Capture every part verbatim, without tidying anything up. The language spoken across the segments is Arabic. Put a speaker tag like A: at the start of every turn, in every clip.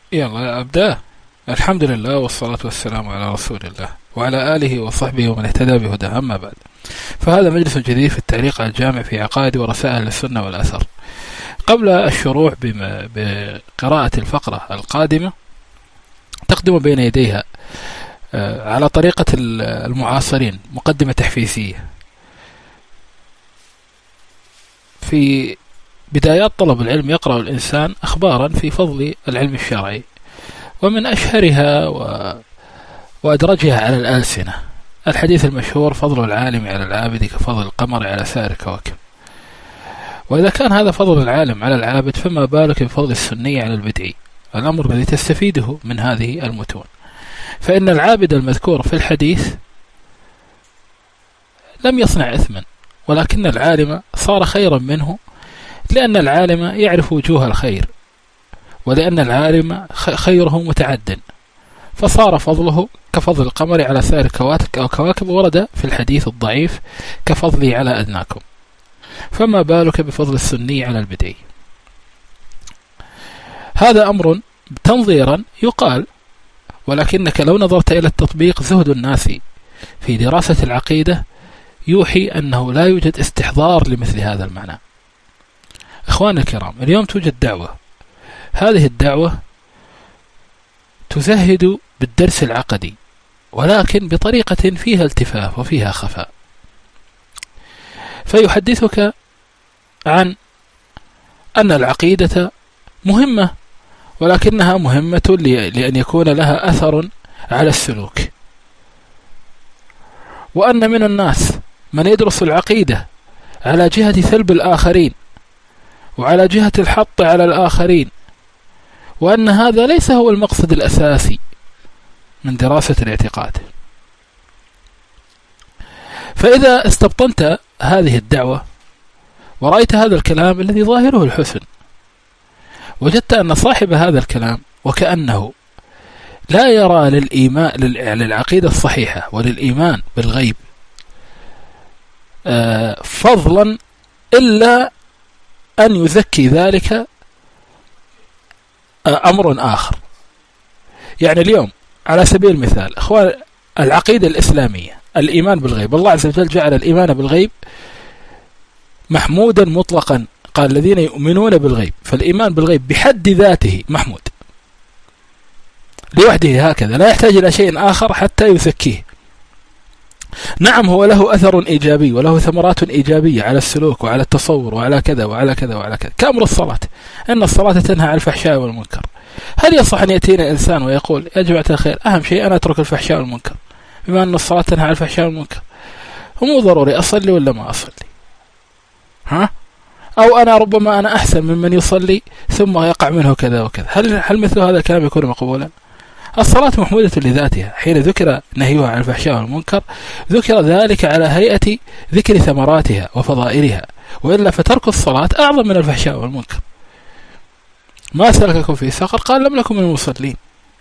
A: يلا أبدأ. الحمد لله والصلاة والسلام على رسول الله وعلى آله وصحبه ومن اهتدى بهداه، أما بعد، فهذا مجلس جديد في التعليق على الجامع في عقائد ورسائل السنة والأثر. قبل الشروع بقراءة الفقرة القادمة تقدم بين يديها على طريقة المعاصرين مقدمة تحفيزية. في بدايات طلب العلم يقرأ الإنسان أخبارا في فضل العلم الشرعي، ومن أشهرها و... وأدرجها على الألسنة الحديث المشهور: فضل العالم على العابد كفضل القمر على سائر الكواكب. وإذا كان هذا فضل العالم على العابد، فما بالك بفضل السني على البدعي، الأمر الذي تستفيده من هذه المتون. فإن العابد المذكور في الحديث لم يصنع إثما، ولكن العالم صار خيرا منه، لأن العالم يعرف وجوه الخير، ولأن العالم خيره متعد، فصار فضله كفضل القمر على سائر الكواكب، ورد في الحديث الضعيف: كفضلي على أدناكم. فما بالك بفضل السني على البدعي؟ هذا أمر تنظيرا يقال، ولكنك لو نظرت إلى التطبيق، زهد الناس في دراسة العقيدة يوحي أنه لا يوجد استحضار لمثل هذا المعنى. إخواني الكرام، اليوم توجد دعوة، هذه الدعوة تزهد بالدرس العقدي، ولكن بطريقة فيها التفاف وفيها خفاء. فيحدثك عن أن العقيدة مهمة، ولكنها مهمة لأن يكون لها أثر على السلوك، وأن من الناس من يدرس العقيدة على جهة سلب الآخرين وعلى جهة الحط على الآخرين، وأن هذا ليس هو المقصد الأساسي من دراسة الاعتقاد. فإذا استبطنت هذه الدعوة ورأيت هذا الكلام الذي ظاهره الحسن، وجدت أن صاحب هذا الكلام وكأنه لا يرى للإيمان للعقيدة الصحيحة وللإيمان بالغيب فضلا إلا أن يزكي ذلك أمر آخر. يعني اليوم على سبيل المثال، أخوان، العقيدة الإسلامية، الإيمان بالغيب، الله عز وجل جعل الإيمان بالغيب محمودا مطلقا، قال: الذين يؤمنون بالغيب. فالإيمان بالغيب بحد ذاته محمود لوحده، هكذا لا يحتاج إلى شيء آخر حتى يزكيه. نعم، هو له أثر إيجابي وله ثمرات إيجابية على السلوك وعلى التصور وعلى كذا وعلى كذا وعلى كذا، كأمر الصلاة، إن الصلاة تنهى عن الفحشاء والمنكر. هل يصح أن يأتينا إنسان ويقول: يا جماعة الخير، أهم شيء أنا أترك الفحشاء والمنكر، بما أن الصلاة تنهى عن الفحشاء والمنكر، ومو ضروري أصلي ولا ما أصلي، ها؟ أو أنا ربما أنا أحسن ممن يصلي ثم يقع منه كذا وكذا. هل هل مثل هذا الكلام يكون مقبولا؟ الصلاة محمودة لذاتها، حين ذكر نهيها عن الفحشاء والمنكر ذكر ذلك على هيئة ذكر ثمراتها وفضائلها، وإلا فترك الصلاة أعظم من الفحشاء والمنكر. ما سلككم في سقر؟ قال: لم نكن من المصلين.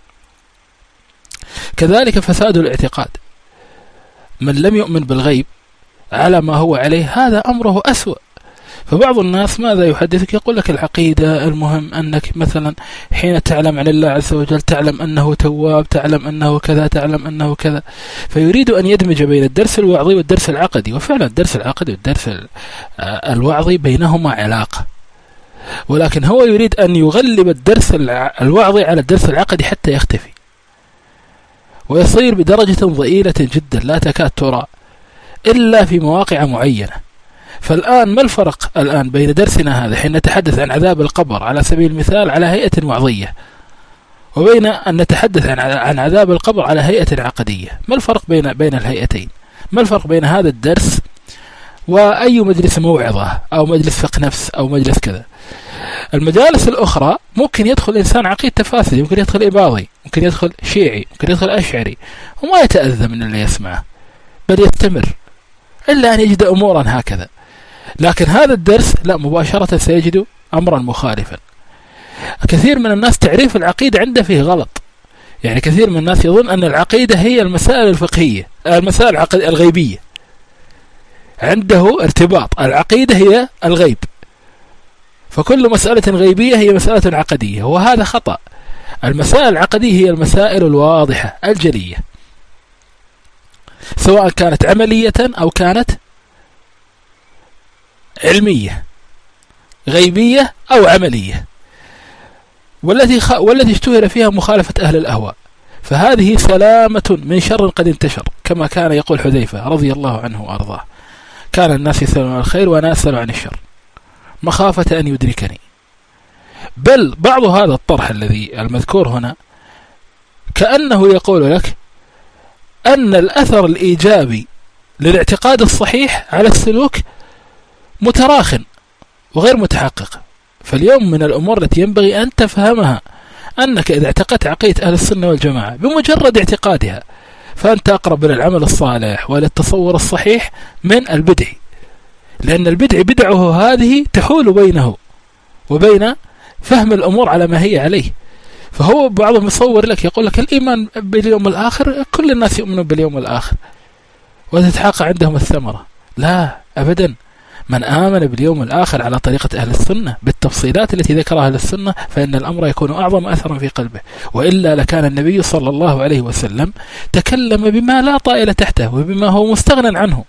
A: كذلك فساد الاعتقاد، من لم يؤمن بالغيب على ما هو عليه هذا أمره أسوأ. فبعض الناس ماذا يحدثك؟ يقول لك: العقيدة المهم أنك مثلا حين تعلم عن الله عز وجل تعلم أنه تواب، تعلم أنه كذا، تعلم أنه كذا. فيريد أن يدمج بين الدرس الوعظي والدرس العقدي، وفعلا الدرس العقدي والدرس الوعظي بينهما علاقة، ولكن هو يريد أن يغلب الدرس الوعظي على الدرس العقدي حتى يختفي ويصير بدرجة ضئيلة جدا لا تكاد ترى إلا في مواقع معينة. فالآن ما الفرق الآن بين درسنا هذا حين نتحدث عن عذاب القبر على سبيل المثال على هيئة وعظية، وبين أن نتحدث عن عن عذاب القبر على هيئة عقدية؟ ما الفرق بين بين الهيئتين؟ ما الفرق بين هذا الدرس وأي مجلس موعظة أو مجلس فقه نفس أو مجلس كذا؟ المجالس الأخرى ممكن يدخل إنسان عقيدة فاسدة، ممكن يدخل إباضي، ممكن يدخل شيعي، ممكن يدخل أشعري، وما يتأذى من اللي يسمعه، بل يستمر إلا أن يجد أمورا هكذا. لكن هذا الدرس لا، مباشرة سيجد أمرا مخالفا. كثير من الناس تعريف العقيدة عنده فيه غلط، يعني كثير من الناس يظن أن العقيدة هي المسائل الفقهية، المسائل الغيبية، عنده ارتباط العقيدة هي الغيب، فكل مسألة غيبية هي مسألة عقدية، وهذا خطأ. المسائل العقدية هي المسائل الواضحة الجلية، سواء كانت عملية أو كانت علمية، غيبية أو عملية، والتي خ... والتي اشتهر فيها مخالفة أهل الأهواء، فهذه سلامة من شر قد انتشر، كما كان يقول حذيفة رضي الله عنه وأرضاه: كان الناس يسألون عن الخير وأنا أسأل عن الشر مخافة أن يدركني. بل بعض هذا الطرح الذي المذكور هنا كأنه يقول لك أن الأثر الإيجابي للاعتقاد الصحيح على السلوك متراخٍ وغير متحقق. فاليوم من الأمور التي ينبغي أن تفهمها أنك إذا اعتقدت عقيدة أهل السنة والجماعة بمجرد اعتقادها فأنت أقرب إلى العمل الصالح وإلى التصور الصحيح من البدع، لأن البدع بدعه هذه تحول بينه وبين فهم الأمور على ما هي عليه. فهو بعضهم يصور لك يقول لك الإيمان باليوم الآخر، كل الناس يؤمنون باليوم الآخر وتتحقق عندهم الثمرة. لا أبدا، من آمن باليوم الآخر على طريقة أهل السنة بالتفصيلات التي ذكرها أهل السنة فإن الأمر يكون أعظم أثرا في قلبه، وإلا لكان النبي صلى الله عليه وسلم تكلم بما لا طائل تحته وبما هو مستغنى عنه.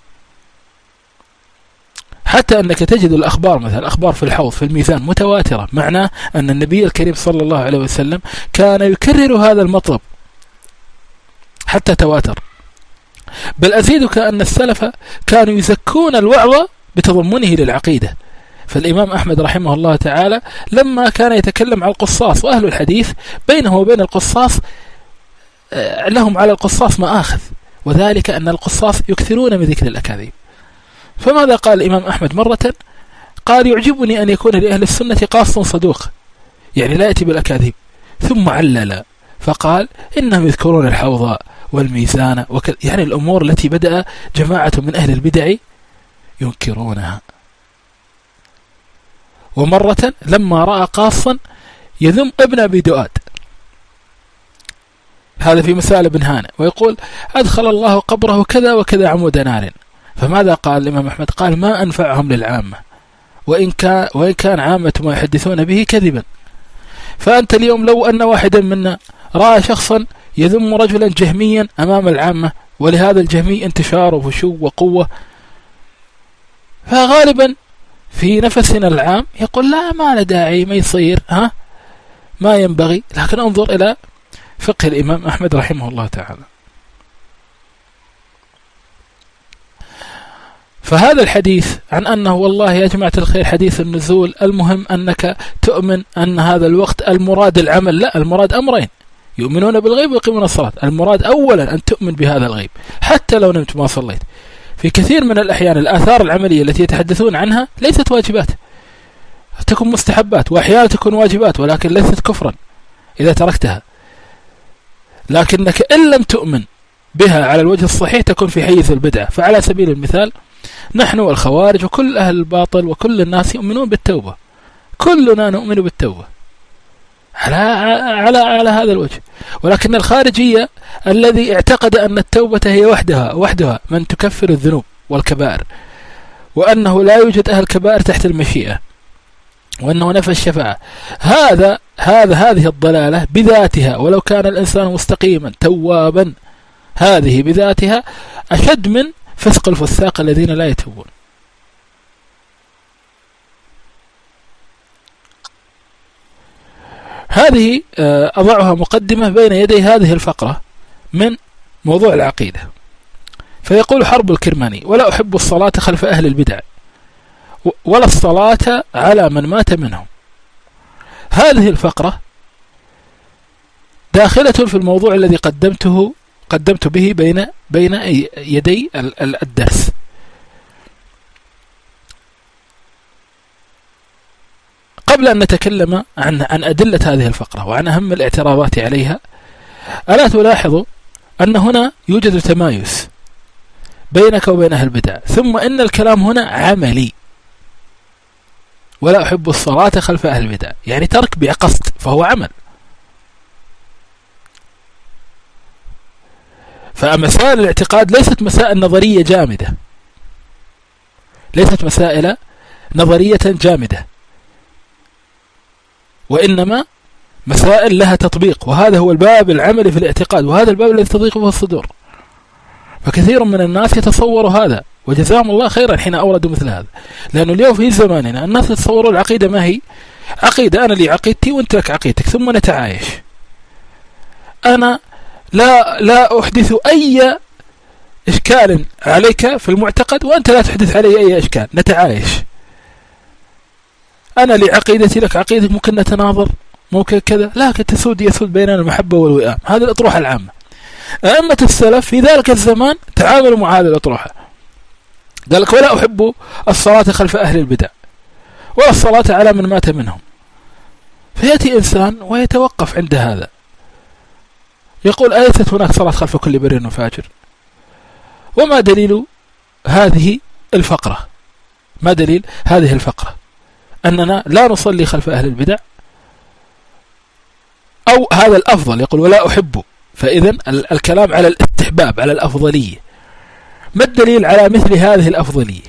A: حتى أنك تجد الأخبار مثلا الأخبار في الحوض في الميزان متواترة، معناه أن النبي الكريم صلى الله عليه وسلم كان يكرر هذا المطلب حتى تواتر. بل أزيدك أن السلف كانوا يزكون الوعظ بتضمنه للعقيدة. فالإمام أحمد رحمه الله تعالى لما كان يتكلم عن القصاص وأهل الحديث بينه وبين القصاص لهم على القصاص مآخذ، وذلك أن القصاص يكثرون من ذكر الأكاذيب. فماذا قال الإمام أحمد مرة؟ قال: يعجبني أن يكون لأهل السنة قاص صدوق، يعني لا يأتي بالأكاذيب. ثم علل فقال: إنهم يذكرون الحوض والميزان وكذا، يعني الأمور التي بدأ جماعة من أهل البدع ينكرونها. ومرة لما رأى قاصا يذم ابن أبي دؤاد، هذا في مسائل ابن هانئ، ويقول: أدخل الله قبره كذا وكذا عمود نار. فماذا قال الإمام أحمد؟ قال: ما أنفعهم للعامة، وإن كان, وإن كان عامة ما يحدثون به كذبا. فأنت اليوم لو أن واحدا منا رأى شخصا يذم رجلا جهميا أمام العامة، ولهذا الجهمي انتشار وفشو وقوة، فغالبا في نفسنا العام يقول: لا، ما له داعي، ما يصير، ها ما ينبغي. لكن انظر إلى فقه الإمام أحمد رحمه الله تعالى. فهذا الحديث عن أنه والله يا جماعة الخير حديث النزول، المهم أنك تؤمن أن هذا الوقت المراد العمل، لا، المراد أمرين: يؤمنون بالغيب ويقيمون الصلاة. المراد أولا أن تؤمن بهذا الغيب حتى لو نمت ما صليت. في كثير من الأحيان الآثار العملية التي يتحدثون عنها ليست واجبات، تكون مستحبات، وأحيانا تكون واجبات ولكن ليست كفرا إذا تركتها، لكنك إن لم تؤمن بها على الوجه الصحيح تكون في حيز البدعة. فعلى سبيل المثال نحن والخوارج وكل أهل الباطل وكل الناس يؤمنون بالتوبة، كلنا نؤمن بالتوبة على على على هذا الوجه، ولكن الخارجية الذي اعتقد أن التوبة هي وحدها وحدها من تكفر الذنوب والكبائر، وأنه لا يوجد أهل كبائر تحت المشيئة، وأنه نفى الشفاعة، هذا هذا هذه الضلالة بذاتها ولو كان الإنسان مستقيما توابا، هذه بذاتها أشد من فسق الفساق الذين لا يتوبون. هذه أضعها مقدمة بين يدي هذه الفقرة من موضوع العقيدة. فيقول حرب الكرماني: ولا أحب الصلاة خلف أهل البدع ولا الصلاة على من مات منهم. هذه الفقرة داخلة في الموضوع الذي قدمته قدمت به بين بين يدي الدرس. قبل أن نتكلم عن عن أدلة هذه الفقرة وعن أهم الاعتراضات عليها، ألا تلاحظوا أن هنا يوجد تمايز بينك وبين أهل البدع، ثم إن الكلام هنا عملي. ولا أحب الصلاة خلف أهل البدع، يعني ترك بقصد فهو عمل. فمسائل الاعتقاد ليست مسائل نظرية جامدة، ليست مسائل نظرية جامدة، وإنما مسائل لها تطبيق، وهذا هو الباب العملي في الاعتقاد، وهذا الباب الذي تضيق به الصدور. فكثير من الناس يتصوروا هذا، وجزاهم الله خيرا حين أوردوا مثل هذا، لأنه اليوم في زماننا الناس يتصوروا العقيدة ما هي عقيدة، أنا لي عقيدتي وأنت لك عقيدتك ثم نتعايش. أنا لا لا أحدث أي إشكال عليك في المعتقد وأنت لا تحدث علي أي إشكال، نتعايش. أنا لي عقيدتي لك عقيدتك، ممكن نتناظر، ممكن كذا، لكن تسود يسود بيننا المحبة والوئام. هذه الأطروحة العامة. أئمة السلف في ذلك الزمان تعاملوا مع هذه الأطروحة. قال لك: ولا أحب الصلاة خلف أهل البدع ولا الصلاة على من مات منهم. فيأتي إنسان ويتوقف عند هذا، يقول: أليست هناك صلاة خلف كل بر وفاجر؟ وما دليل هذه الفقرة؟ ما دليل هذه الفقرة؟ أننا لا نصلي خلف أهل البدع، أو هذا الأفضل، يقول: ولا أحب. فإذن الكلام على الاستحباب، على الأفضلية. ما الدليل على مثل هذه الأفضلية،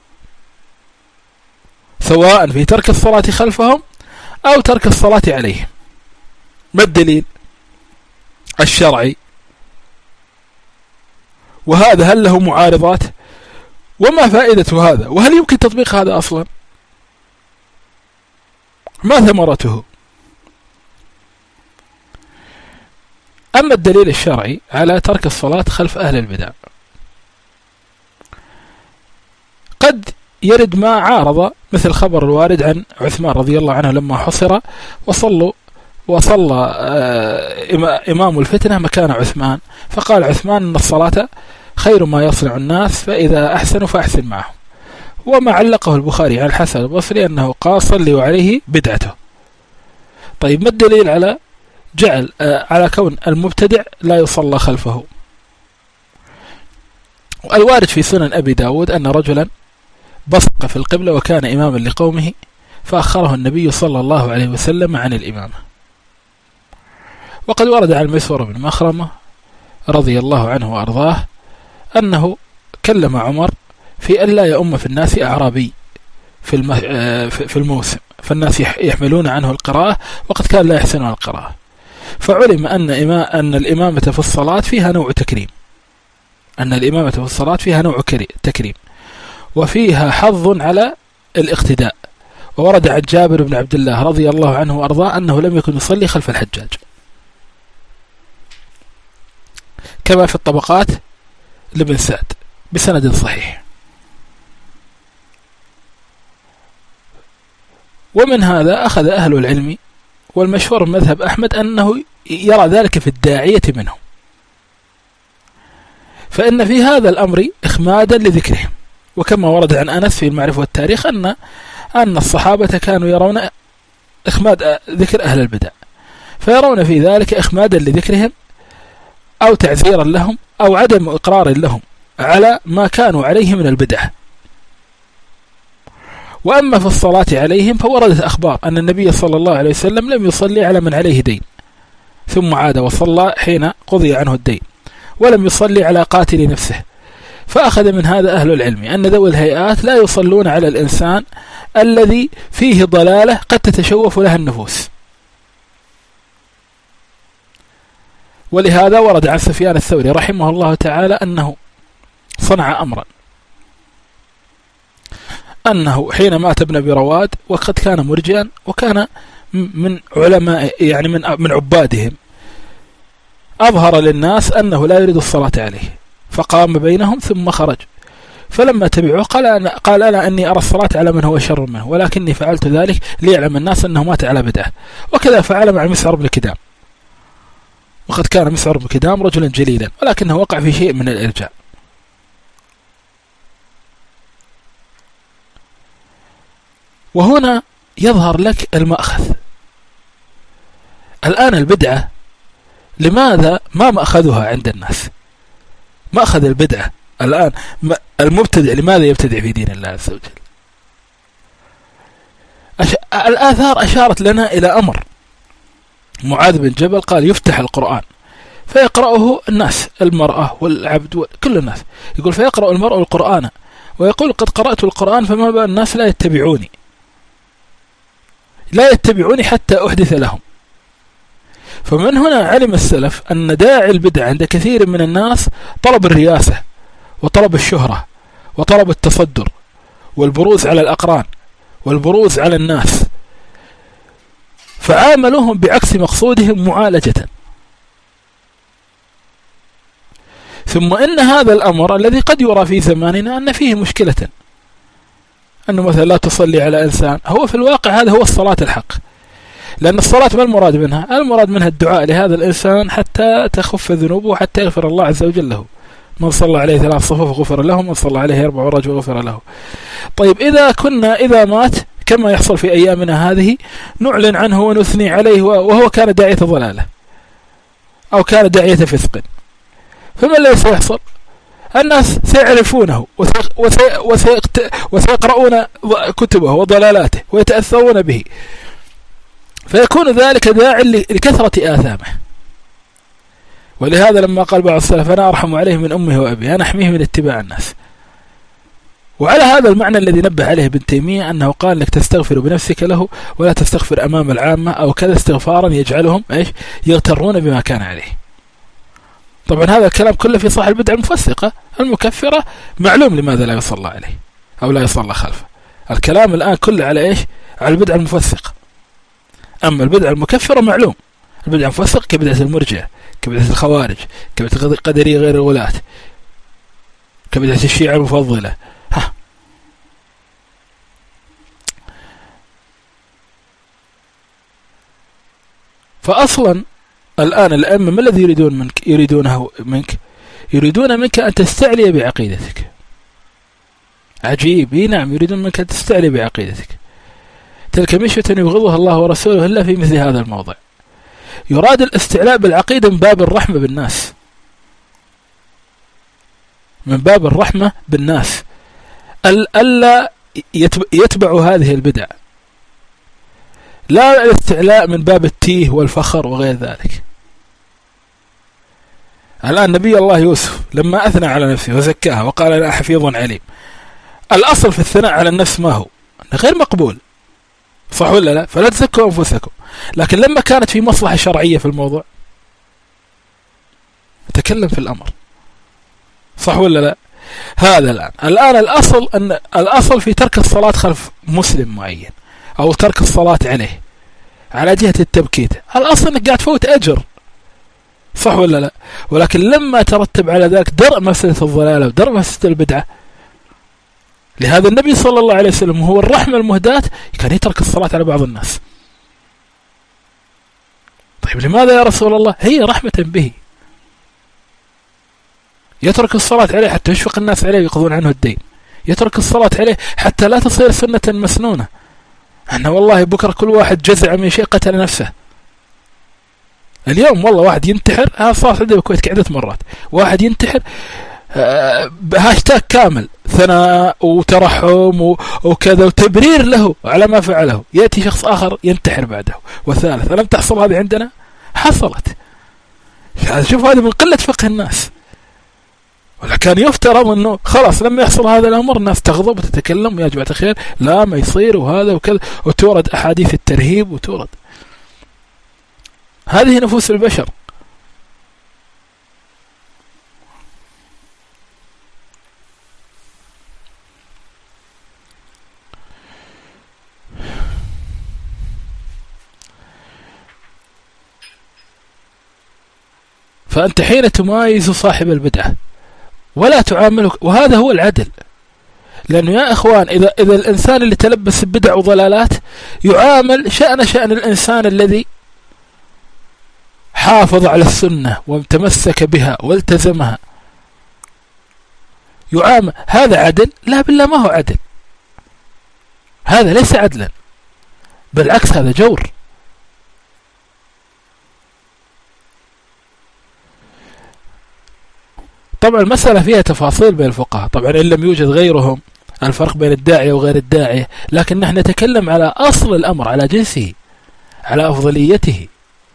A: سواء في ترك الصلاة خلفهم أو ترك الصلاة عليهم؟ ما الدليل الشرعي؟ وهذا هل له معارضات؟ وما فائدة هذا؟ وهل يمكن تطبيق هذا أصلا؟ ما ثمرته؟ أما الدليل الشرعي على ترك الصلاة خلف أهل البدع، قد يرد ما عارض، مثل خبر الوارد عن عثمان رضي الله عنه لما حصر وصلوا وصلى إمام الفتنة مكان عثمان، فقال عثمان: إن الصلاة خير ما يصنع الناس، فإذا أحسنوا فأحسن معهم. وما علقه البخاري عن الحسن البصري أنه قال: صلوا عليه بدعته. طيب، ما الدليل على جعل على كون المبتدع لا يصلى خلفه؟ الوارد في سنن أبي داود أن رجلا بصق في القبلة وكان إماما لقومه، فأخره النبي صلى الله عليه وسلم عن الإمامة. وقد ورد عن المسور بن مخرمة رضي الله عنه وأرضاه أنه كلم عمر في أن لا يؤم في الناس أعرابي في الموسم، فالناس يحملون عنه القراءة وقد كان لا يحسن القراءة. فعلم أن أن الإمامة في الصلاة فيها نوع تكريم، أن الإمامة في الصلاة فيها نوع تكريم وفيها حظ على الاقتداء. وورد عن جابر بن عبد الله رضي الله عنه وأرضاه أنه لم يكن يصلي خلف الحجاج، كما في الطبقات لابن سعد بسند صحيح. ومن هذا أخذ أهل العلم، والمشهور من مذهب أحمد أنه يرى ذلك في الداعية منهم، فإن في هذا الأمر إخمادا لذكرهم. وكما ورد عن أنس في المعرفة والتاريخ أن أن الصحابة كانوا يرون إخماد ذكر أهل البدع، فيرون في ذلك إخمادا لذكرهم أو تعزيرا لهم أو عدم إقرار لهم على ما كانوا عليه من البدع. وأما في الصلاة عليهم فوردت أخبار أن النبي صلى الله عليه وسلم لم يصلي على من عليه دين ثم عاد وصلى حين قضي عنه الدين، ولم يصلي على قاتل نفسه. فأخذ من هذا أهل العلم أن ذوي الهيئات لا يصلون على الإنسان الذي فيه ضلالة قد تتشوف لها النفوس. ولهذا ورد عن سفيان الثوري رحمه الله تعالى أنه صنع أمرا، أنه حين مات ابن أبي رواد وقد كان مرجئا وكان من علماء يعني من من عبادهم، أظهر للناس أنه لا يريد الصلاة عليه، فقام بينهم ثم خرج. فلما تبعوه قال أنا, قال أنا أني أرى الصلاة على من هو شر منه، ولكني فعلت ذلك ليعلم الناس أنه مات على بدعة. وكذا فعل مع مسعر بن كدام، وقد كان مسعر بن كدام رجلا جليلا ولكنه وقع في شيء من الإرجاء. وهنا يظهر لك المأخذ. الآن البدعة لماذا ما مأخذها عند الناس؟ مأخذ البدعة الآن المبتدع لماذا يبتدع في دين الله عز وجل؟ أش... الآثار أشارت لنا إلى أمر. معاذ بن جبل قال يفتح القرآن فيقرأه الناس، المرأة والعبد وكل الناس، يقول فيقرأ المرء القرآن ويقول قد قرأت القرآن فما بال الناس لا يتبعوني لا يتبعوني حتى أحدث لهم. فمن هنا علم السلف أن داعي البدع عند كثير من الناس طلب الرياسة وطلب الشهرة وطلب التصدر والبروز على الأقران والبروز على الناس، فعاملوهم بعكس مقصودهم معالجة. ثم إن هذا الأمر الذي قد يرى في زماننا أن فيه مشكلة، أنه مثلا لا تصلي على إنسان، هو في الواقع هذا هو الصلاة الحق، لأن الصلاة ما المراد منها؟ المراد منها الدعاء لهذا الإنسان حتى تخف ذنوبه وحتى يغفر الله عز وجل له. من صلى عليه ثلاث صفوف غفر له، من صلى عليه أربع رجل غفر له. طيب إذا كنا إذا مات كما يحصل في أيامنا هذه نعلن عنه ونثني عليه وهو كان داعية ضلالة أو كان داعية فسق، فما الذي سيحصل؟ الناس سيعرفونه وسيقرؤون كتبه وضلالاته ويتأثرون به، فيكون ذلك داعي لكثرة آثامه. ولهذا لما قال بعض السلف أنا أرحم عليه من أمه وأبيه، أنا أحميه من اتباع الناس. وعلى هذا المعنى الذي نبه عليه ابن تيمية أنه قال لك تستغفر بنفسك له ولا تستغفر أمام العامة، أو كذا استغفارا يجعلهم إيش يغترون بما كان عليه. طبعا هذا الكلام كله في صاحب البدعة المفسقة المكفرة، معلوم لماذا لا يصلى عليه أو لا يصلى خلفه. الكلام الآن كله على إيش؟ على البدعة المفسقة. أما البدعة المكفرة معلوم، البدعة المفسقة كبدعة المرجئة، كبدعة الخوارج، كبدعة القدرية غير الولاة، كبدعة الشيعة المفضلة. ها. فأصلا الآن الأئمة ما الذي يريدون منك؟ يريدونه منك يريدون منك أن تستعلي بعقيدتك. عجيب. نعم، يريدون منك أن تستعلي بعقيدتك. تلك مشية يبغضها الله ورسوله إلا في مثل هذا الموضع. يراد الاستعلاء بالعقيدة من باب الرحمة بالناس، من باب الرحمة بالناس، ألا يتبعوا هذه البدع، لا الاستعلاء من باب التيه والفخر وغير ذلك. الآن نبي الله يوسف لما أثنى على نفسه وزكاها وقال أنا حفيظ عليم، الأصل في الثناء على النفس ما هو؟ غير مقبول، صح ولا لا؟ فلا تزكوا أنفسكم. لكن لما كانت في مصلحة شرعية في الموضوع تكلم في الأمر، صح ولا لا؟ هذا الآن الآن الأصل أن الأصل في ترك الصلاة خلف مسلم معين أو ترك الصلاة عليه على جهة التبكيت، الأصل أنك قاعد تفوت أجر، صح ولا لا؟ ولكن لما ترتب على ذلك درء مفسدة الضلالة ودرء مفسدة البدعة، لهذا النبي صلى الله عليه وسلم هو الرحمة المهداة كان يترك الصلاة على بعض الناس. طيب لماذا يا رسول الله؟ هي رحمة به، يترك الصلاة عليه حتى يشفق الناس عليه ويقضون عنه الدين، يترك الصلاة عليه حتى لا تصير سنة مسنونة. أنا والله بكرة كل واحد جزع من شيء قتل نفسه. اليوم والله واحد ينتحر، هذا صار عندنا بالكويت عدة مرات، واحد ينتحر بهاشتاج كامل ثناء وترحم وكذا وتبرير له على ما فعله، يأتي شخص آخر ينتحر بعده وثالث. ألم تحصل هذه عندنا؟ حصلت. شوف هذا من قلة فقه الناس. ولكن يفترض أنه خلاص لما يحصل هذا الأمر الناس تغضب وتتكلم يا جماعة الخير لا ما يصير وهذا وكذا، وتورد أحاديث الترهيب وتورد. هذه نفوس البشر. فأنت حين تمايز صاحب البدعة ولا تعامله، وهذا هو العدل. لأنه يا إخوان إذا إذا الإنسان اللي تلبس بدع وضلالات يعامل شأن شأن الإنسان الذي حافظ على السنة وتمسك بها والتزمها، يعامل هذا عدل؟ لا بالله ما هو عدل، هذا ليس عدلا، بالعكس هذا جور. طبعا المسألة فيها تفاصيل بين الفقهاء، طبعا إن لم يوجد غيرهم الفرق بين الداعية وغير الداعية، لكن نحن نتكلم على أصل الأمر، على جنسه، على أفضليته.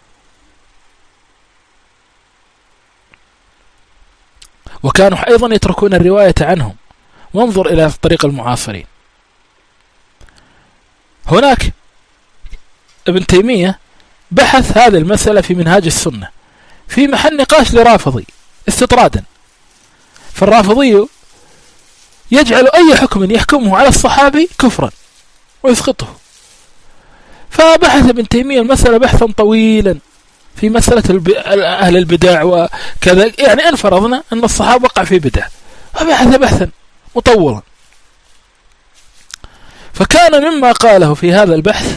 A: وكانوا أيضا يتركون الرواية عنهم. وانظر إلى طريق المعاصرين. هناك ابن تيمية بحث هذه المسألة في منهاج السنة في محل نقاش لرافضي استطرادا، فالرافضي يجعل أي حكم يحكمه على الصحابي كفرا ويسقطه. فبحث ابن تيمية المسألة بحثا طويلا في مسألة الب... أهل البدع وكذا، يعني أن فرضنا أن الصحابة وقع في بدع، فبحث بحثا مطولا. فكان مما قاله في هذا البحث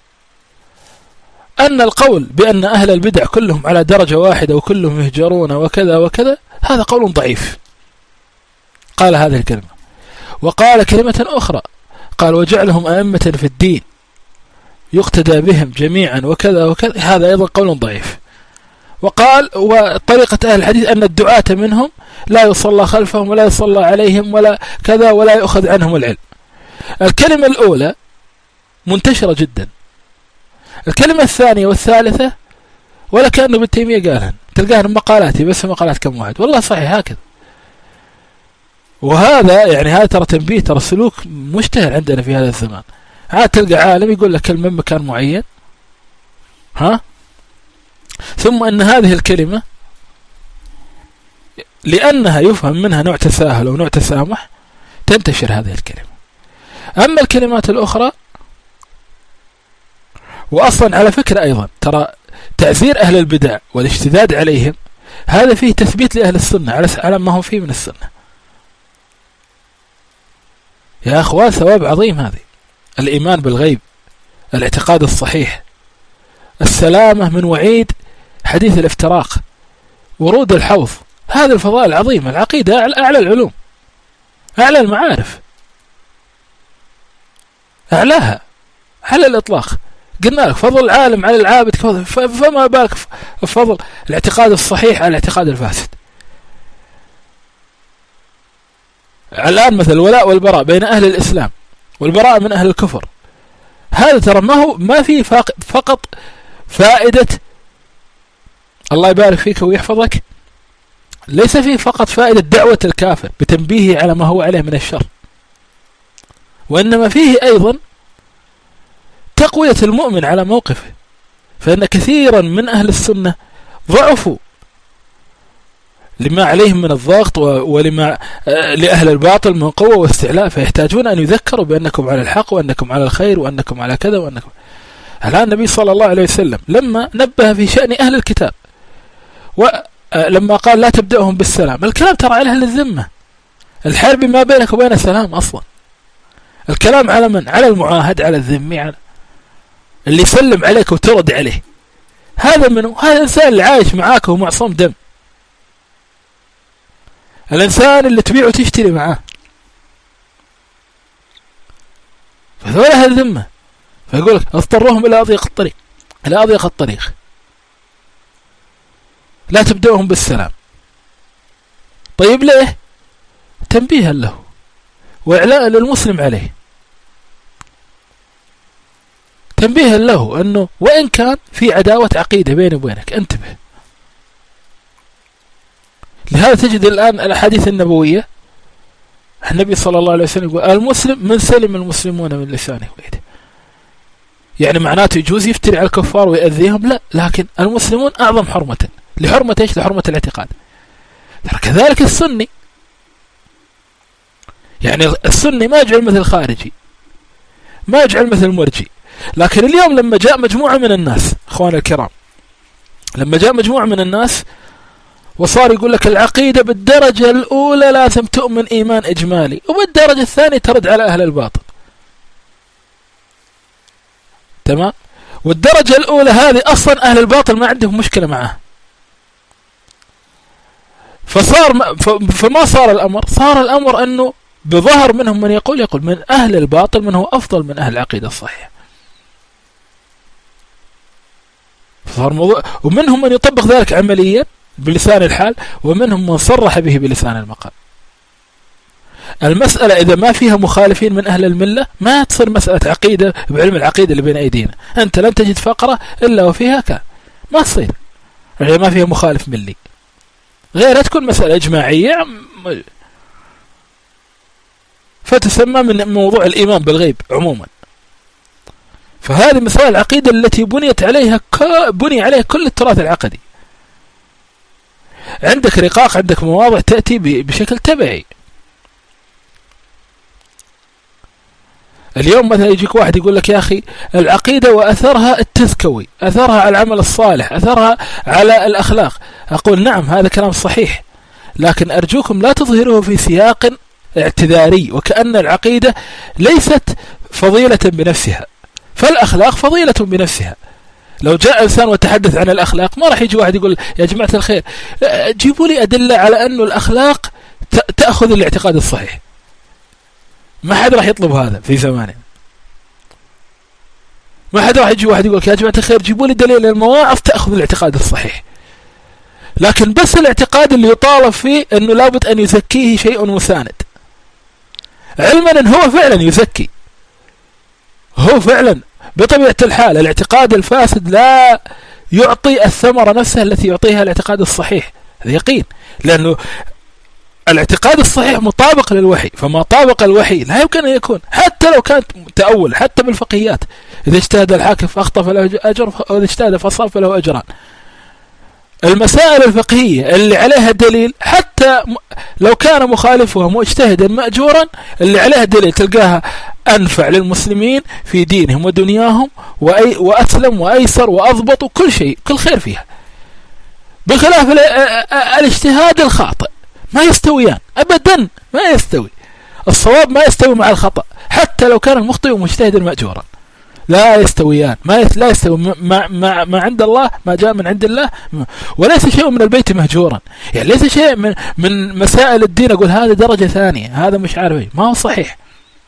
A: أن القول بأن أهل البدع كلهم على درجة واحدة وكلهم يهجرون وكذا وكذا هذا قول ضعيف. قال هذه الكلمة. وقال كلمة أخرى، قال وجعلهم أئمة في الدين يقتدى بهم جميعا وكذا وكذا، هذا أيضا قول ضعيف. وقال وطريقة أهل الحديث أن الدعاة منهم لا يصلى خلفهم ولا يصلى عليهم ولا كذا ولا يأخذ عنهم العلم. الكلمة الأولى منتشرة جدا، الكلمة الثانية والثالثة ولا كأنه ابن تيمية قالها، تلقاها من مقالاتي بس مقالات كم واحد، والله صحيح هكذا. وهذا يعني هذا ترى تنبيه، ترى سلوك مشتهر عندنا في هذا الزمان. عاد تلقى عالم يقول لك كلمة من مكان معين، ها، ثم أن هذه الكلمة لأنها يفهم منها نوع تساهل ونوع تسامح تنتشر هذه الكلمة. أما الكلمات الأخرى، وأصلا على فكرة أيضا ترى تعزير أهل البدع والاشتداد عليهم هذا فيه تثبيت لأهل السنة على ما هو فيه من السنة. يا أخوان ثواب عظيم هذه، الإيمان بالغيب، الاعتقاد الصحيح، السلامة من وعيد حديث الافتراق، ورود الحوض، هذه الفضائل العظيمة. العقيدة أعلى العلوم، أعلى المعارف، أعلاها على الإطلاق. قلنا لك فضل العالم على العابد، فما بالك فضل الاعتقاد الصحيح على الاعتقاد الفاسد. الآن مثل الولاء والبراء بين أهل الإسلام والبراء من أهل الكفر، هذا ترى ما هو ما فيه فقط فائدة الله يبارك فيك ويحفظك، ليس فيه فقط فائدة دعوة الكافر بتنبيهه على ما هو عليه من الشر، وإنما فيه أيضا تقوية المؤمن على موقفه. فإن كثيرا من أهل السنة ضعفوا لما عليهم من الضغط ولما لأهل الباطل من قوة واستعلاء، فيحتاجون أن يذكروا بأنكم على الحق وأنكم على الخير وأنكم على كذا وأنكم. الآن النبي صلى الله عليه وسلم لما نبه في شأن أهل الكتاب ولما قال لا تبدأهم بالسلام، الكلام ترى على أهل الذمة، الحرب ما بينك وبين السلام أصلا. الكلام على من؟ على المعاهد، على الذمي، على اللي يسلم عليك وترد عليه. هذا منه؟ هذا الإنسان اللي عايش معاك ومعصوم دم، الإنسان اللي تبيع وتشتري معاه، فهذول أهل الذمة. فيقول لك اضطرهم إلى أضيق الطريق، إلى أضيق الطريق، لا تبدأهم بالسلام. طيب ليه؟ تنبيها له وإعلاء للمسلم عليه، تنبيها له أنه وإن كان في عداوة عقيدة بيني وبينك انتبه. لهذا تجد الآن الأحاديث النبوية النبي صلى الله عليه وسلم يقول المسلم من سلم المسلمون من لسانه ويده، يعني معناته يجوز يفتري على الكفار ويأذيهم؟ لا، لكن المسلمون أعظم حرمة. لحرمة إيش؟ لحرمة الاعتقاد. كذلك السني، يعني السني ما يجعل مثل الخارجي، ما يجعل مثل المرجي. لكن اليوم لما جاء مجموعة من الناس، أخوان الكرام، لما جاء مجموعة من الناس وصار يقول لك العقيدة بالدرجة الأولى لازم تؤمن إيمان إجمالي، وبالدرجة الثانية ترد على أهل الباطل، تمام؟ والدرجة الأولى هذه أصلا أهل الباطل ما عندهم مشكلة معها. فصار ما فما صار الأمر، صار الأمر أنه بظهر منهم من يقول يقول من أهل الباطل من هو أفضل من أهل العقيدة الصحيحة. صار موضوع، ومنهم من يطبق ذلك عمليا بلسان الحال، ومنهم من صرح به بلسان المقال. المسألة إذا ما فيها مخالفين من أهل الملة ما تصير مسألة عقيدة بعلم العقيدة اللي بين أيدينا. أنت لن تجد فقرة إلا وفيها كان، ما تصير يعني ما فيها مخالف ملي، غيرها تكون مسألة إجماعية فتسمى من موضوع الإيمان بالغيب عموما. فهذه مسائل العقيدة التي بنيت عليها بني عليها كل التراث العقدي. عندك رقاق، عندك مواضع تأتي بشكل تبعي. اليوم مثلا يجيك واحد يقول لك يا أخي العقيدة وأثرها التزكوي، أثرها على العمل الصالح، أثرها على الأخلاق. أقول نعم هذا كلام صحيح، لكن أرجوكم لا تظهروه في سياق اعتذاري وكأن العقيدة ليست فضيلة بنفسها، فالأخلاق فضيلة بنفسها. لو جاء إنسان وتحدث عن الأخلاق ما راح يجي واحد يقول يا جماعة الخير جيبوا لي أدلة على أن الأخلاق تأخذ الاعتقاد الصحيح. ما حد راح يطلب هذا في زمانه. ما حد راح يجي واحد يقول يا جماعة الخير جيبوا لي دليل المواعظ تأخذ الاعتقاد الصحيح. لكن بس الاعتقاد اللي يطالب فيه أنه لابد أن يزكيه شيء مساند، علما أن هو فعلا يزكي، هو فعلا بطبيعة الحال الاعتقاد الفاسد لا يعطي الثمرة نفسها التي يعطيها الاعتقاد الصحيح، هذا يقين، لأنه الاعتقاد الصحيح مطابق للوحي، فما طابق الوحي لا يمكن أن يكون حتى لو كانت تأول، حتى بالفقهيات إذا اجتهد الحاكم فأخطأ فله أجر وإذا اجتهد فأصاب فله أجران. المسائل الفقهية اللي عليها دليل حتى لو كان مخالفها مجتهدا مأجورا اللي عليها دليل تلقاها أنفع للمسلمين في دينهم ودنياهم وأي وأسلم وأيسر وأضبط وكل شيء كل خير فيها، بخلاف الاجتهاد الخاطئ ما يستويان أبدا، ما يستوي الصواب، ما يستوي مع الخطأ حتى لو كان المخطئ مجتهدا مأجورا، لا يستويان، ما يس لا يستوي ما, ما, ما عند الله ما جاء من عند الله، وليس شيء من البيت مهجورا، يعني ليس شيء من من مسائل الدين أقول هذا درجة ثانية هذا مش عارف ايه، ما هو صحيح.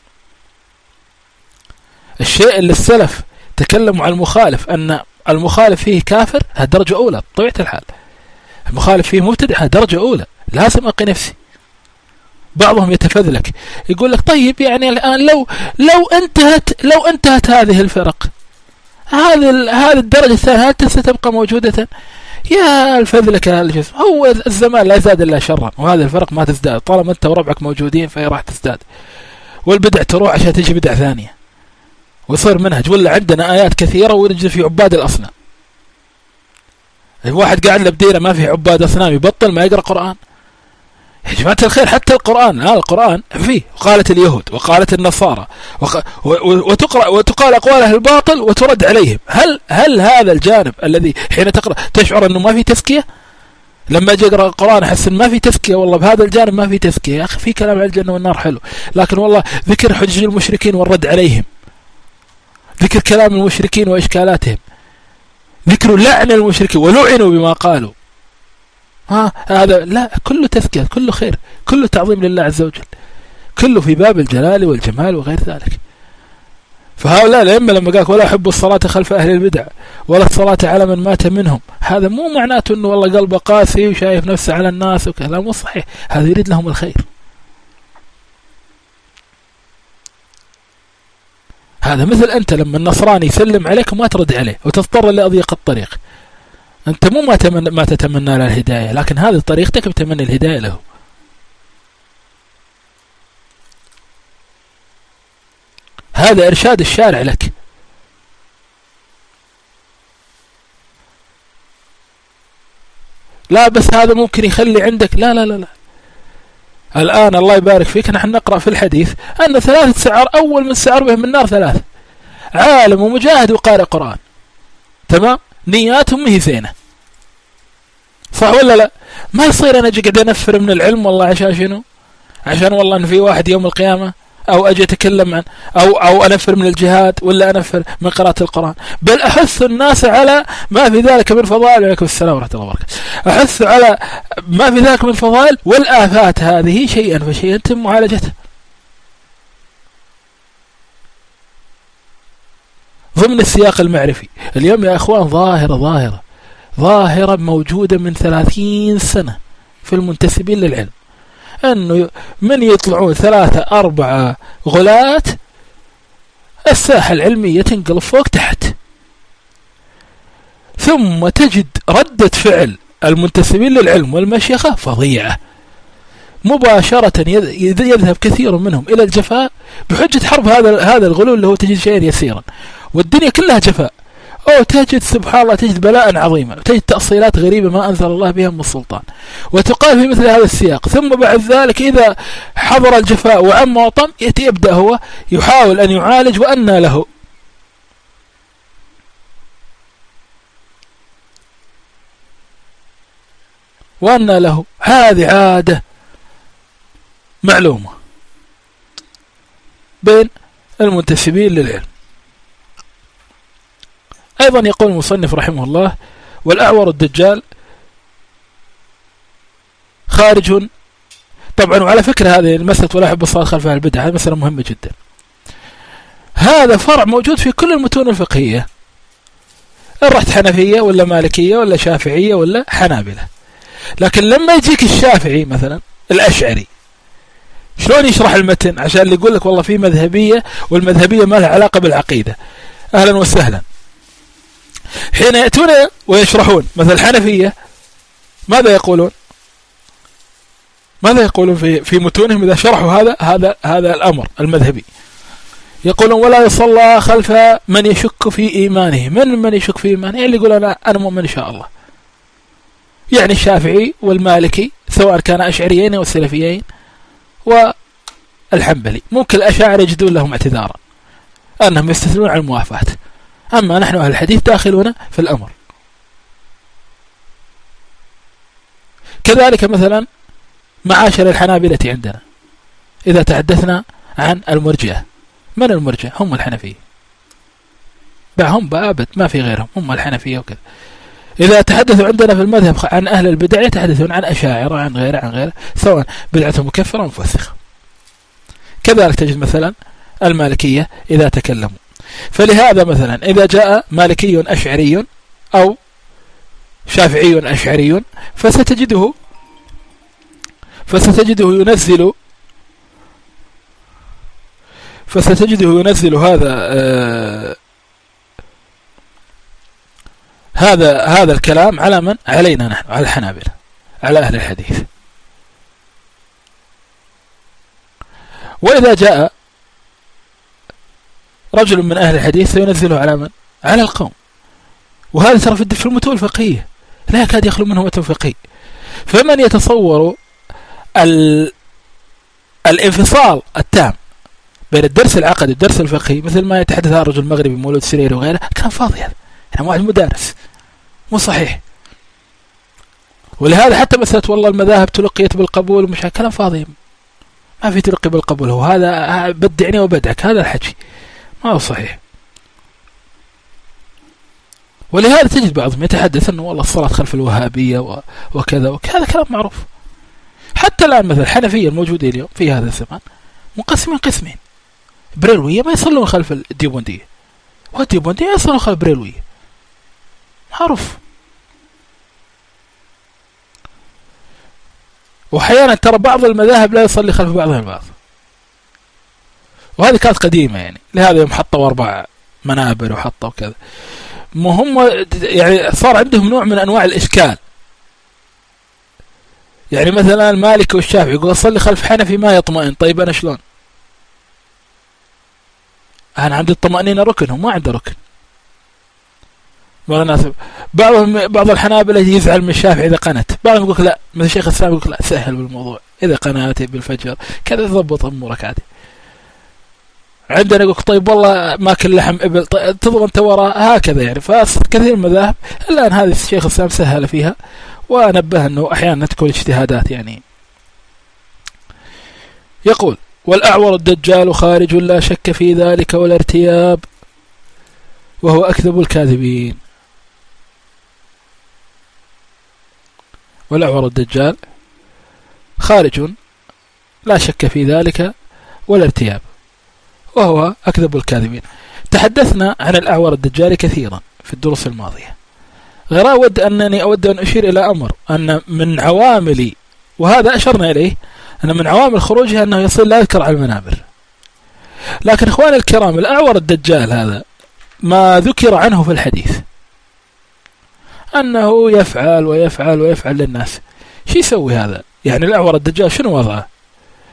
A: الشيء اللي السلف تكلموا عن المخالف أن المخالف فيه كافر هذا درجة أولى بطبيعة الحال، المخالف فيه مبتدع هذا درجة أولى، لازم أقي نفسي. بعضهم يتفذلك يقول لك طيب يعني الآن لو لو انتهت لو انتهت هذه الفرق هذه هذه الدرجة الثانية هل ستبقى موجودة؟ يا الفذلك الجسم، هو الزمان لا يزداد إلا شرا، وهذه الفرق ما تزداد طالما أنت وربعك موجودين فهي راح تزداد، والبدع تروح عشان تجي بدع ثانية ويصير منهج. ولا عندنا آيات كثيرة ونجد في عباد الأصنام، واحد قاعد له بديرة ما في عباد أصنام يبطل ما يقرأ قرآن. يا جماعة الخير حتى القرآن آه القرآن فيه وقالت اليهود وقالت النصارى وق... وتقرأ وتقال أقوالها الباطل وترد عليهم. هل هل هذا الجانب الذي حين تقرأ تشعر أنه ما في تزكية؟ لما أجي أقرأ القرآن أحس إن ما في تزكية، والله بهذا الجانب ما في تزكية. يا أخي في كلام عن الجنة والنار حلو، لكن والله ذكر حجج المشركين والرد عليهم، ذكر كلام المشركين وإشكالاتهم، ذكر لعن المشركين ولعنوا بما قالوا، ها هذا لا كله تزكية، كله خير، كله تعظيم لله عز وجل، كله في باب الجلال والجمال وغير ذلك. فهؤلاء الأئمة لما قالك ولا أحب الصلاة خلف أهل البدع ولا الصلاة على من مات منهم، هذا مو معناته أنه والله قلبه قاسي وشايف نفسه على الناس وكذا، مو صحيح، هذا يريد لهم الخير. هذا مثل أنت لما النصراني يسلم عليك وما ترد عليه وتضطر لأضيق الطريق، أنت مو ما, تمنى ما تتمنى له الهداية، لكن هذه طريقتك بتمنى الهداية له. هذا إرشاد الشارع لك. لا بس هذا ممكن يخلي عندك لا لا لا لا. الآن الله يبارك فيك نحن نقرأ في الحديث أن ثلاثة سعر أول من سعر بهم النار ثلاثة: عالم ومجاهد وقارئ قرآن. تمام؟ نياتهم هي زينة، صح ولا لا؟ ما يصير أنا أجي قاعد أنفر من العلم والله عشان شنو؟ عشان والله إن في واحد يوم القيامة، أو أجي أتكلم عن أو أو أنفر من الجهاد ولا أنفر من قراءة القرآن، بل أحث الناس على ما في ذلك من فضائل. عليكم السلام ورحمة الله وبركاته. أحث على ما في ذلك من فضائل والآفات هذه شيئا فشيئا يتم معالجتها ضمن السياق المعرفي. اليوم يا أخوان ظاهرة ظاهرة ظاهرة موجودة من ثلاثين سنة في المنتسبين للعلم، أنه من يطلعون ثلاثة أربعة غلات الساحة العلمية تنقلب فوق تحت، ثم تجد ردة فعل المنتسبين للعلم والمشيخة فظيعة مباشرة، يذهب كثير منهم إلى الجفاء بحجة حرب هذا هذا الغلو اللي هو تجد شيئا يسيرا، والدنيا كلها جفاء، أو تجد سبحان الله تجد بلاء عظيما، وتجد تأصيلات غريبة ما أنزل الله بها من السلطان، وتقال في مثل هذا السياق. ثم بعد ذلك إذا حضر الجفاء وعم وطم يأتي يبدأ هو يحاول أن يعالج، وأنى له. وأنى له هذه عادة معلومة بين المنتسبين للعلم. أيضا يقول المصنف رحمه الله: والأعور الدجال خارج. طبعا وعلى فكرة هذه المسألة ولا أحب الصلاة خلف أهل البدع، هذه مسألة مهمة جدا. هذا فرع موجود في كل المتون الفقهية، إن رحت حنفية ولا مالكية ولا شافعية ولا حنابلة. لكن لما يجيك الشافعي مثلا الأشعري شلون يشرح المتن؟ عشان اللي يقول لك والله في مذهبية والمذهبية ما لها علاقة بالعقيدة، أهلا وسهلا. حين يأتون ويشرحون مثل الحنفية ماذا يقولون؟ ماذا يقولون في في متونهم إذا شرحوا هذا هذا هذا الأمر المذهبي؟ يقولون: ولا يصلى خلف من يشك في إيمانه. من من يشك في إيمانه؟ اللي يقول أنا أنا مؤمن إن شاء الله. يعني الشافعي والمالكي سواء كان أشعريين أو سلفيين والحنبلي. ممكن الأشاعرة يجدون لهم اعتذارا أنهم يستثنون عن الموافاة، أما نحن أهل الحديث داخلون في الأمر. كذلك مثلا معاشر الحنابلة عندنا إذا تحدثنا عن المرجئة، من المرجئة؟ هم الحنفية، بعهم بأبد ما في غيرهم، هم الحنفية وكذا. إذا تحدثوا عندنا في المذهب عن أهل البدع يتحدثون عن أشاعرة عن غيره عن غيره، سواء بدعة مكفرة مفسخة. كذلك تجد مثلا المالكية إذا تكلموا. فلهذا مثلا إذا جاء مالكي أشعري أو شافعي أشعري فستجده فستجده ينزل فستجده ينزل هذا آه هذا هذا الكلام على من؟ علينا نحن، على الحنابلة، على أهل الحديث. وإذا جاء رجل من أهل الحديث سينزله على من؟ على القوم. وهذا ترى في المتون الفقهية لا يكاد يخلو منه متن فقهي. فمن يتصور الانفصال التام بين الدرس العقدي والدرس الفقهي مثل ما يتحدث عن الرجل المغربي مولود سرير وغيره، كلام فاضي هذا، يعني واحد مدارس مو صحيح. ولهذا حتى مسألة والله المذاهب تلقيت بالقبول ومش كلام فاضي، ما في تلقي بالقبول، هو هذا بدعني وبدعك، هذا الحكي ما هو صحيح. ولهذا تجد بعضهم يتحدث أنه والله الصلاة خلف الوهابية وكذا وكذا، هذا كلام معروف. حتى الآن مثل الحنفية الموجودين اليوم في هذا الزمان منقسمين قسمين، بريلوية ما يصلون خلف الديوبندية، والديوبندية يصلون خلف بريلوية، معروف. وأحيانا ترى بعض المذاهب لا يصلي خلف بعضها البعض، وهذه كانت قديمة يعني، لهذا يوم حطوا أربع منابر وحطوا كذا، مهم يعني صار عندهم نوع من أنواع الإشكال. يعني مثلا المالك والشافعي يقول أصلي خلف حنفي ما يطمئن، طيب أنا شلون؟ أنا عندي الطمأنينة ركن، هم ما عنده ركن. بعضهم بعض الحنابلة يزعل من الشافعي إذا قنت، بعضهم يقول لا، مثل الشيخ الإسلام يقول لا سهل بالموضوع، إذا قناتي بالفجر كذا تضبط أمورك عادي. عندنا يقول طيب والله ماكل لحم إبل، طيب تضمن أنت وراء، هكذا يعني. فكثير من المذاهب الآن هذه الشيخ الإسلام سهل فيها، ونبه أنه أحيانا تكون اجتهادات يعني. يقول: والأعور الدجال خارج لا شك في ذلك ولا ارتياب، وهو أكذب الكاذبين. والأعور الدجال خارج لا شك في ذلك ولا ارتياب، وهو أكذب الكاذبين. تحدثنا عن الأعور الدجال كثيرا في الدروس الماضية، غير أود أنني أود أن أشير إلى أمر، أن من عوامل، وهذا أشرنا إليه، أن من عوامل خروجها أنه يصل لا يذكر على المنابر. لكن إخواني الكرام، الأعور الدجال هذا ما ذكر عنه في الحديث أنه يفعل ويفعل ويفعل للناس، شو يسوي هذا؟ يعني الأعور الدجال شنو وضعه؟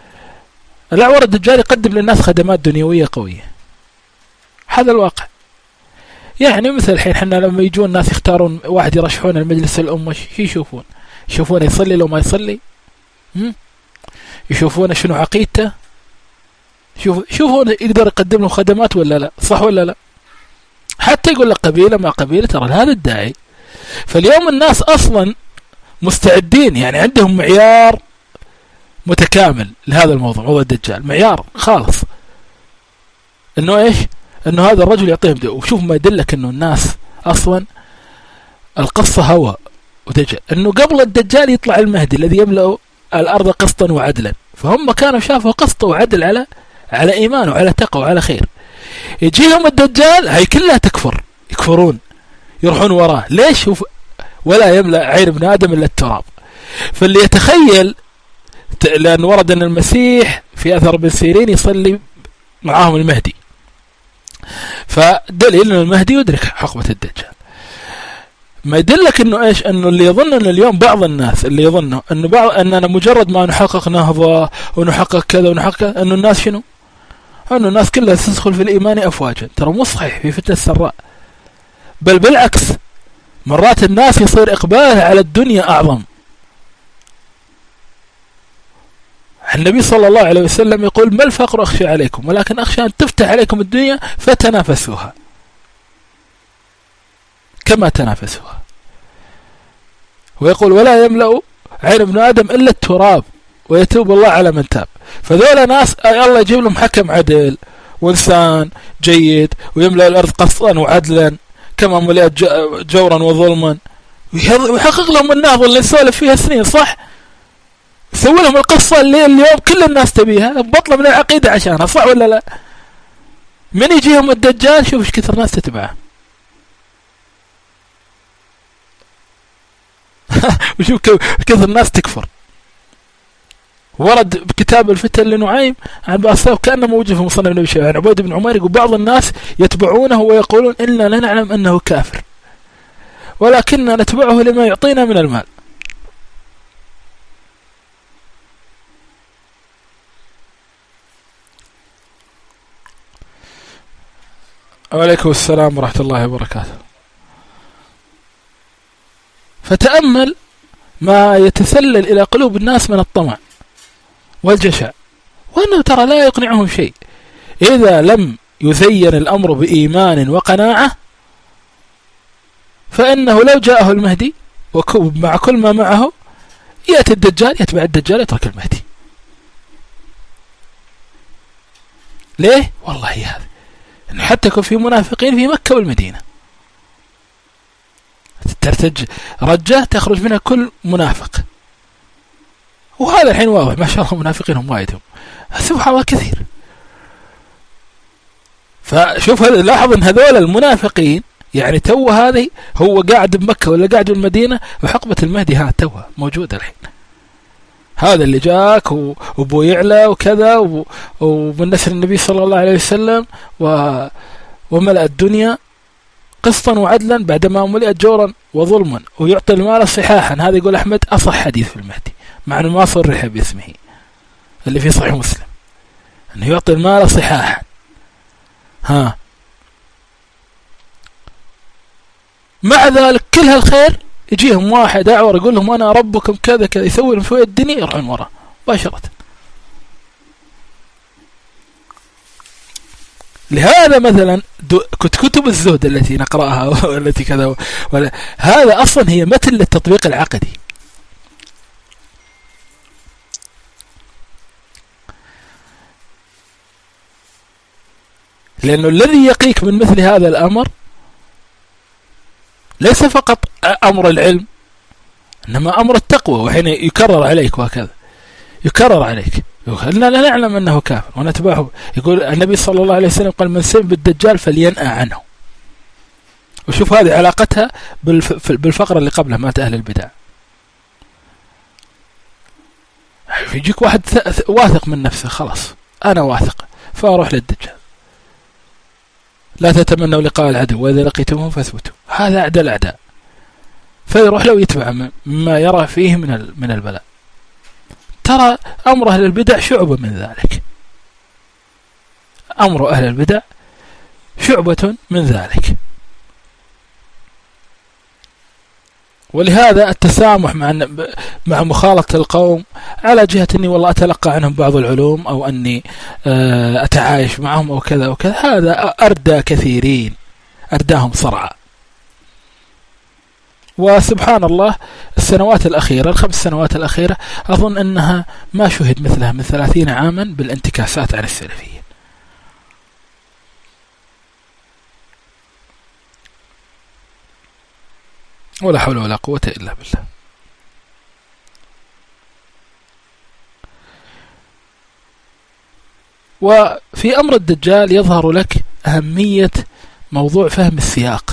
A: الأعور الدجال يقدم للناس خدمات دنيوية قوية، هذا الواقع. يعني مثل الحين حنا لما يجون الناس يختارون واحد يرشحون المجلس الأمة، شو يشوفون؟ يشوفون يصلي لو ما يصلي، يشوفون شنو عقيدته، شوف شوفون يقدر يقدم له خدمات ولا لا، صح ولا لا؟ حتى يقول لك قبيلة ما قبيلة، ترى هذا الداعي. فاليوم الناس أصلا مستعدين، يعني عندهم معيار متكامل لهذا الموضوع، موضوع الدجال معيار خالص، انه ايش؟ انه هذا الرجل يعطيهم دو. وشوف ما يدلك انه الناس اصلا القصة هوى ودجال، انه قبل الدجال يطلع المهدي الذي يملأ الارض قسطا وعدلا، فهم كانوا شافوا قسط وعدل على على ايمان وعلى تقوى وعلى خير. يجيهم الدجال هي كلها تكفر، يكفرون يروحون وراه. ليش؟ ولا يملأ عين ابن آدم إلا التراب. فاللي يتخيل، لأن ورد أن المسيح في أثر ابن سيرين يصلي معاهم المهدي، فدليل أن المهدي يدرك حقبة الدجال. ما يدلك أنه إيش؟ أنه اللي يظن أن اليوم بعض الناس اللي يظنوا أنه بعض أننا مجرد ما نحقق نهضة ونحقق كذا ونحقق كذا، أنه الناس شنو؟ أنه الناس كلها تدخل في الإيمان أفواجا. ترى مو صحيح في فتنة السراء، بل بالعكس، مرات الناس يصير إقباله على الدنيا أعظم. النبي صلى الله عليه وسلم يقول: ما الفقر أخشى عليكم، ولكن أخشى أن تفتح عليكم الدنيا فتنافسوها كما تنافسوها. ويقول: ولا يملأ عين ابن آدم إلا التراب ويتوب الله على من تاب. فذولا ناس الله يجيب لهم حكم عدل وإنسان جيد ويملأ الأرض قسطا وعدلا كما ملئت جورا وظلما، ويحقق لهم النهضة اللي نسولف فيها سنين، صح؟ يسوي لهم القصة اللي اليوم كل الناس تبيها، بطلة من العقيدة عشانها، صح ولا لا؟ من يجيهم الدجال شوف ايش كثر ناس تتبعه وشوف كثر الناس تكفر. ورد بكتاب الفتن لنعيم عن بأصاب كأنه موجود في مصنف ابن شيبة عن عبيد بن عمير، يقول: بعض الناس يتبعونه ويقولون إننا لا نعلم أنه كافر، ولكننا نتبعه لما يعطينا من المال. وعليكم السلام ورحمة الله وبركاته. فتأمل ما يتسلل إلى قلوب الناس من الطمع والجشع، وأنه ترى لا يقنعهم شيء إذا لم يزين الأمر بإيمان وقناعة، فإنه لو جاءه المهدي ومع كل ما معه يأتي الدجال، يتبع الدجال، يترك المهدي. ليه؟ والله هذا إنه حتى يكون في منافقين في مكة والمدينة، ترتج رجة تخرج منها كل منافق، وهذا الحين واضح ما شاء الله منافقين هم وايدهم، سبحان الله كثير. فشوف لاحظ ان هذول المنافقين يعني تو هذه هو قاعد بمكة ولا قاعد بالمدينة، وحقبة المهدي ها تو موجودة الحين. هذا اللي جاك وابو يعلى وكذا ومن نسل النبي صلى الله عليه وسلم وملأ الدنيا قسطا وعدلا بعدما ملئت جورا وظلما ويعطي المال صحاحا. هذا يقول أحمد أصح حديث في المهدي، مع أنه ما صرح باسمه اللي في صحيح مسلم، أنه يعطي المال صحاحا. ها مع ذلك كل هالخير يجيهم واحد أعور يقول لهم أنا ربكم كذا كذا، يسوي لهم شوية الدنيا يروحون وراه مباشرة. لهذا مثلا كتب الزهد التي نقرأها والتي كذا ولا هذا أصلا هي متن للتطبيق العقدي. لأنه الذي يقيك من مثل هذا الأمر ليس فقط أمر العلم، إنما أمر التقوى، وحين يكرر عليك وهكذا يكرر عليك لا لا نعلم أنه كافر ونتبعه. يقول النبي صلى الله عليه وسلم قال: من سب بالدجال فلينأى عنه. وشوف هذه علاقتها بالفقرة اللي قبلها مات أهل البدع. يجيك واحد واثق من نفسه، خلاص أنا واثق فأروح للدجال. لا تتمنوا لقاء العدو وإذا لقيتموه فاثبتوا. هذا أعدى الأعداء، فيروح له يتبع ما يرى فيه من من البلاء. ترى أمر أهل البدع شعبة من ذلك، أمر أهل البدع شعبة من ذلك. ولهذا التسامح مع مع مخالطة القوم على جهة أني والله أتلقى عنهم بعض العلوم أو أني أتعايش معهم أو كذا وكذا، هذا أردى كثيرين، أرداهم صرعا. وسبحان الله السنوات الأخيرة الخمس سنوات الأخيرة أظن أنها ما شهد مثلها من ثلاثين عاما بالانتكاسات عن السلفيين. ولا حول ولا قوة إلا بالله. وفي أمر الدجال يظهر لك أهمية موضوع فهم السياق،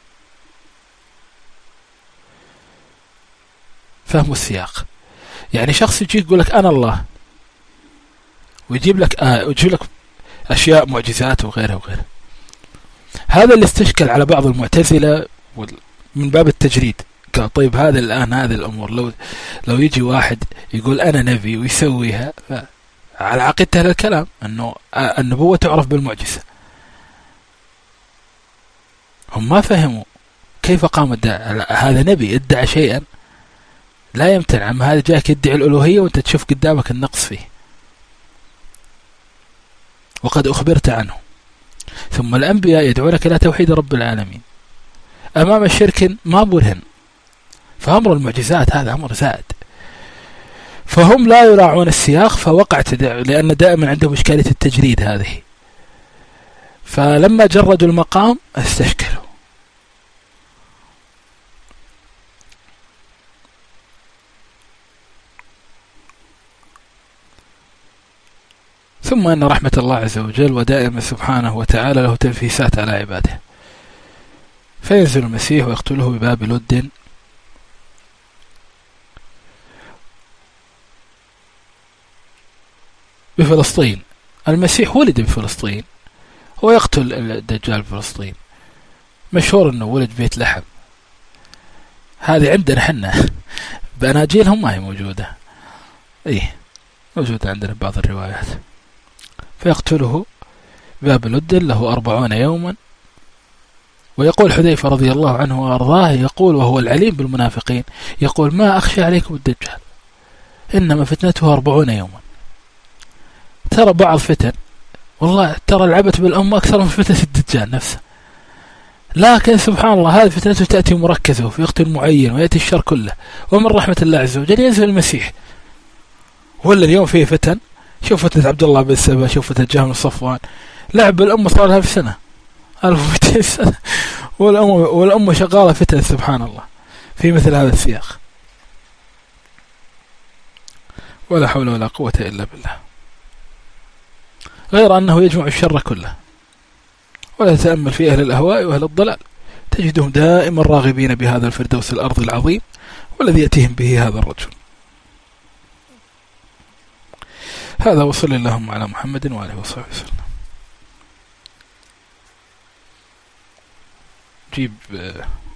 A: فهم السياق. يعني شخص يجي يقول لك أنا الله، ويجيب لك آه ويجيب لك أشياء معجزات وغيرها وغيرها. هذا اللي استشكل على بعض المعتزلة من باب التجريد. قال طيب هذا الآن هذه الأمور لو لو يجي واحد يقول أنا نبي ويسويها، على عقيدة هذا الكلام أنه النبوة تعرف بالمعجزة. هم ما فهموا كيف قام الداعي. هذا نبي ادعى شيئا لا يمتنع، عم هذا جاك يدعي الألوهية وانت تشوف قدامك النقص فيه وقد أخبرت عنه. ثم الأنبياء يدعونك إلى توحيد رب العالمين أمام الشرك ما برهن. فأمر المعجزات هذا أمر زائد، فهم لا يراعون السياق فوقعت، لأن دائما عندهم إشكالية التجريد هذه. فلما جردوا المقام استشكلوا. ثم أن رحمة الله عز وجل ودائما سبحانه وتعالى له تنفيسات على عباده. فينزل المسيح ويقتله بباب لد بفلسطين. المسيح ولد بفلسطين ويقتل الدجال بفلسطين. مشهور أنه ولد بيت لحم. هذه عندنا حنا بأناجيلهم ما هي موجودة، إيه موجودة عندنا بعض الروايات. فيقتله باب لد له أربعون يوما. ويقول حذيفة رضي الله عنه وأرضاه يقول وهو العليم بالمنافقين، يقول ما أخشى عليكم الدجال إنما فتنته أربعون يوما. ترى بعض فتن والله ترى العبت بالأمة أكثر من فتنة الدجال نفسه، لكن سبحان الله هذه فتنته تأتي مركزة في وقت معين ويأتي الشر كله. ومن رحمة الله عز وجل ينزل المسيح. ولا اليوم فيه فتن، شوف فتنة عبد الله بن سبا، شوف فتنة جهم الصفوان، لعب الأمة صار لها في سنة ألف ومئتين سنة والأمة, والأمة شغالة فتن سبحان الله في مثل هذا السياق. ولا حول ولا قوة إلا بالله. غير أنه يجمع الشر كله. ولا تتأمل في أهل الأهواء وأهل الضلال تجدهم دائما راغبين بهذا الفردوس الأرض العظيم والذي يأتيهم به هذا الرجل. هذا وصل اللهم على محمد وآله وصحبه وسلم. جيب